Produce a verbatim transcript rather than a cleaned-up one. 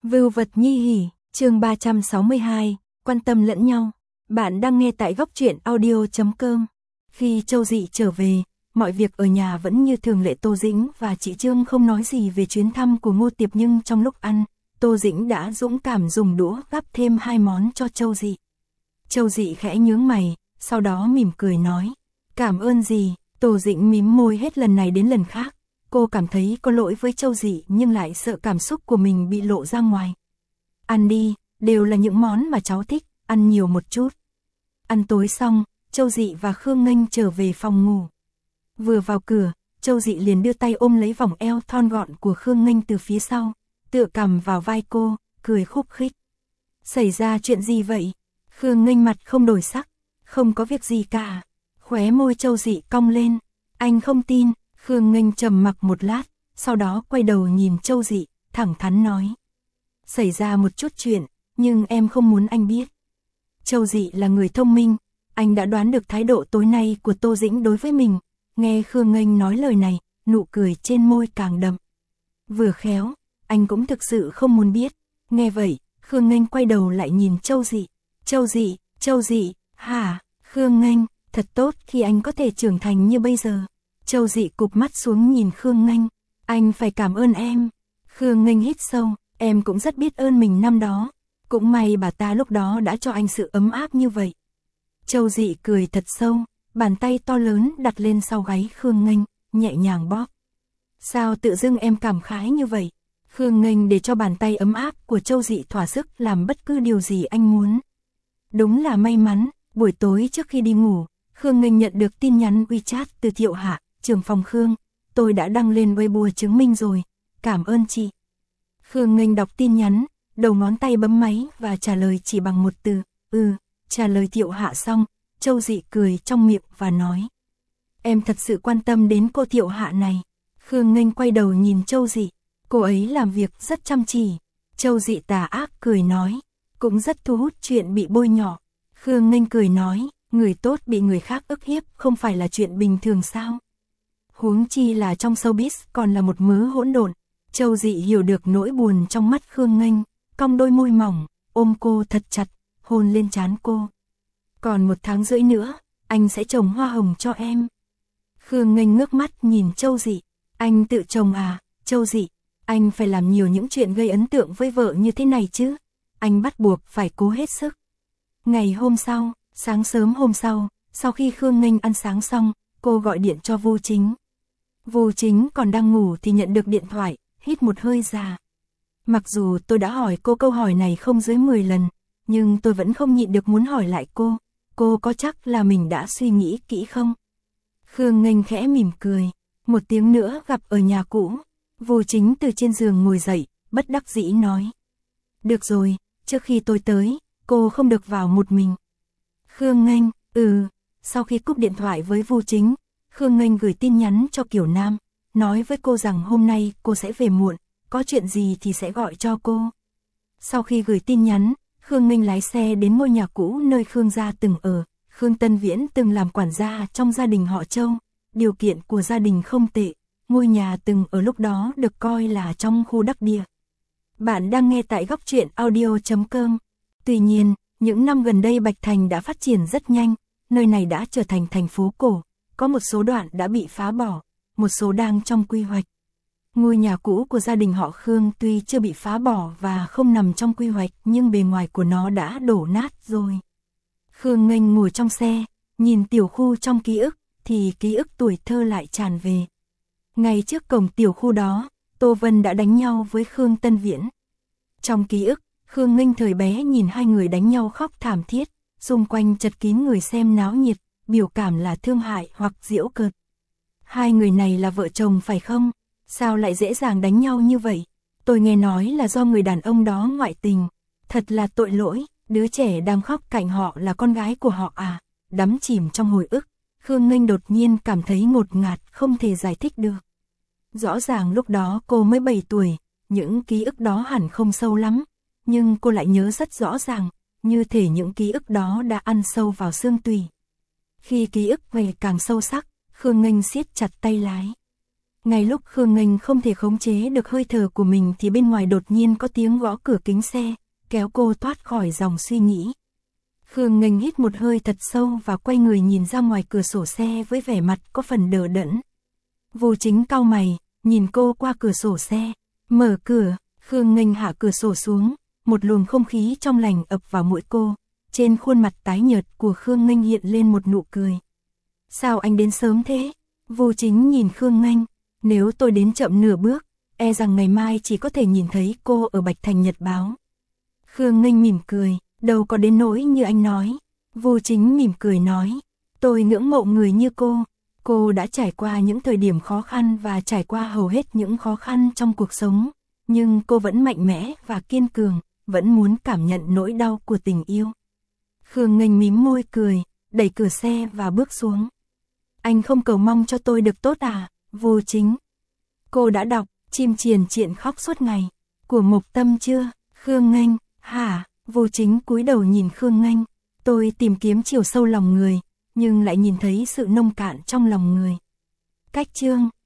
Vưu vật nhi hỉ, chương ba trăm sáu mươi hai, quan tâm lẫn nhau. Bạn đang nghe tại góc truyện audio chấm com. Khi Châu Dị trở về, mọi việc ở nhà vẫn như thường lệ. Tô Dĩnh và chị Trương không nói gì về chuyến thăm của Ngô Tiệp, nhưng trong lúc ăn, Tô Dĩnh đã dũng cảm dùng đũa gắp thêm hai món cho Châu Dị. Châu Dị khẽ nhướng mày, sau đó mỉm cười nói, cảm ơn gì. Tô Dĩnh mím môi hết lần này đến lần khác. Cô cảm thấy có lỗi với Châu Dị nhưng lại sợ cảm xúc của mình bị lộ ra ngoài. Ăn đi, đều là những món mà cháu thích, ăn nhiều một chút. Ăn tối xong, Châu Dị và Khương Nghênh trở về phòng ngủ. Vừa vào cửa, Châu Dị liền đưa tay ôm lấy vòng eo thon gọn của Khương Nghênh từ phía sau, tựa cằm vào vai cô, cười khúc khích. Xảy ra chuyện gì vậy? Khương Nghênh mặt không đổi sắc, không có việc gì cả. Khóe môi Châu Dị cong lên, anh không tin. Khương Nghênh trầm mặc một lát, sau đó quay đầu nhìn Châu Dị, thẳng thắn nói. Xảy ra một chút chuyện, nhưng em không muốn anh biết. Châu Dị là người thông minh, anh đã đoán được thái độ tối nay của Tô Dĩnh đối với mình. Nghe Khương Nghênh nói lời này, nụ cười trên môi càng đậm. Vừa khéo, anh cũng thực sự không muốn biết. Nghe vậy, Khương Nghênh quay đầu lại nhìn Châu Dị. Châu Dị, Châu Dị, hả? Khương Nghênh, thật tốt khi anh có thể trưởng thành như bây giờ. Châu Dị cụp mắt xuống nhìn Khương Nghênh, anh phải cảm ơn em. Khương Nghênh hít sâu, em cũng rất biết ơn mình năm đó. Cũng may bà ta lúc đó đã cho anh sự ấm áp như vậy. Châu Dị cười thật sâu, bàn tay to lớn đặt lên sau gáy Khương Nghênh, nhẹ nhàng bóp. Sao tự dưng em cảm khái như vậy? Khương Nghênh để cho bàn tay ấm áp của Châu Dị thỏa sức làm bất cứ điều gì anh muốn. Đúng là may mắn, buổi tối trước khi đi ngủ, Khương Nghênh nhận được tin nhắn WeChat từ Thiệu Hạ, trưởng phòng Khương. Tôi đã đăng lên Weibo chứng minh rồi, cảm ơn chị. Khương Nghênh đọc tin nhắn, đầu ngón tay bấm máy và trả lời chỉ bằng một từ, ừ. Trả lời Thiệu Hạ xong, Châu Dị cười trong miệng và nói. Em thật sự quan tâm đến cô Thiệu Hạ này. Khương Nghênh quay đầu nhìn Châu Dị, cô ấy làm việc rất chăm chỉ. Châu Dị tà ác cười nói, cũng rất thu hút chuyện bị bôi nhọ. Khương Nghênh cười nói, người tốt bị người khác ức hiếp không phải là chuyện bình thường sao? Huống chi là trong showbiz còn là một mớ hỗn độn. Châu Dị hiểu được nỗi buồn trong mắt Khương Nghênh, cong đôi môi mỏng, ôm cô thật chặt, hôn lên trán cô. Còn một tháng rưỡi nữa, anh sẽ trồng hoa hồng cho em. Khương Nghênh ngước mắt nhìn Châu Dị, anh tự trồng à? Châu Dị, anh phải làm nhiều những chuyện gây ấn tượng với vợ như thế này chứ. Anh bắt buộc phải cố hết sức. Ngày hôm sau, sáng sớm hôm sau, sau khi Khương Nghênh ăn sáng xong, cô gọi điện cho Vu Chính. Vu Chính còn đang ngủ thì nhận được điện thoại, hít một hơi già. Mặc dù tôi đã hỏi cô câu hỏi này không dưới mười lần, nhưng tôi vẫn không nhịn được muốn hỏi lại cô. Cô có chắc là mình đã suy nghĩ kỹ không? Khương Nghênh khẽ mỉm cười. Một tiếng nữa gặp ở nhà cũ. Vu Chính từ trên giường ngồi dậy, bất đắc dĩ nói. Được rồi, trước khi tôi tới, cô không được vào một mình. Khương Nghênh, ừ. Sau khi cúp điện thoại với Vu Chính, Khương Nghênh gửi tin nhắn cho Kiều Nam, nói với cô rằng hôm nay cô sẽ về muộn, có chuyện gì thì sẽ gọi cho cô. Sau khi gửi tin nhắn, Khương Nghênh lái xe đến ngôi nhà cũ nơi Khương gia từng ở. Khương Tân Viễn từng làm quản gia trong gia đình họ Châu, điều kiện của gia đình không tệ, ngôi nhà từng ở lúc đó được coi là trong khu đắc địa. Bạn đang nghe tại góc truyện audio chấm com. Tuy nhiên, những năm gần đây Bạch Thành đã phát triển rất nhanh, nơi này đã trở thành thành phố cổ, có một số đoạn đã bị phá bỏ, một số đang trong quy hoạch. Ngôi nhà cũ của gia đình họ Khương tuy chưa bị phá bỏ và không nằm trong quy hoạch nhưng bề ngoài của nó đã đổ nát rồi. Khương Nghênh ngồi trong xe, nhìn tiểu khu trong ký ức, thì ký ức tuổi thơ lại tràn về. Ngay trước cổng tiểu khu đó, Tô Vân đã đánh nhau với Khương Tân Viễn. Trong ký ức, Khương Nghênh thời bé nhìn hai người đánh nhau khóc thảm thiết, xung quanh chật kín người xem náo nhiệt, biểu cảm là thương hại hoặc giễu cợt. Hai người này là vợ chồng phải không? Sao lại dễ dàng đánh nhau như vậy? Tôi nghe nói là do người đàn ông đó ngoại tình. Thật là tội lỗi, đứa trẻ đang khóc cạnh họ là con gái của họ à? Đắm chìm trong hồi ức, Khương Nghênh đột nhiên cảm thấy ngột ngạt không thể giải thích được. Rõ ràng lúc đó cô mới bảy tuổi, những ký ức đó hẳn không sâu lắm, nhưng cô lại nhớ rất rõ ràng, như thể những ký ức đó đã ăn sâu vào xương tủy. Khi ký ức ngày càng sâu sắc, Khương Nghênh siết chặt tay lái. Ngay lúc Khương Nghênh không thể khống chế được hơi thở của mình thì bên ngoài đột nhiên có tiếng gõ cửa kính xe, kéo cô thoát khỏi dòng suy nghĩ. Khương Nghênh hít một hơi thật sâu và quay người nhìn ra ngoài cửa sổ xe với vẻ mặt có phần đờ đẫn. Vô Chính cau mày, nhìn cô qua cửa sổ xe, mở cửa, Khương Nghênh hạ cửa sổ xuống, một luồng không khí trong lành ập vào mũi cô, trên khuôn mặt tái nhợt của Khương Nghênh hiện lên một nụ cười. Sao anh đến sớm thế? Vô Chính nhìn Khương Nghênh, nếu tôi đến chậm nửa bước, e rằng ngày mai chỉ có thể nhìn thấy cô ở Bạch Thành Nhật Báo. Khương Nghênh mỉm cười, đâu có đến nỗi như anh nói. Vô Chính mỉm cười nói, tôi ngưỡng mộ người như cô. Cô đã trải qua những thời điểm khó khăn và trải qua hầu hết những khó khăn trong cuộc sống, nhưng cô vẫn mạnh mẽ và kiên cường, vẫn muốn cảm nhận nỗi đau của tình yêu. Khương Nghênh mím môi cười, đẩy cửa xe và bước xuống. Anh không cầu mong cho tôi được tốt à, Vô Chính? Cô đã đọc Chim Triền Triện Khóc Suốt Ngày của Mộc Tâm chưa? Khương Nghênh, hả? Vô Chính cúi đầu nhìn Khương Nghênh, tôi tìm kiếm chiều sâu lòng người, nhưng lại nhìn thấy sự nông cạn trong lòng người. Cách chương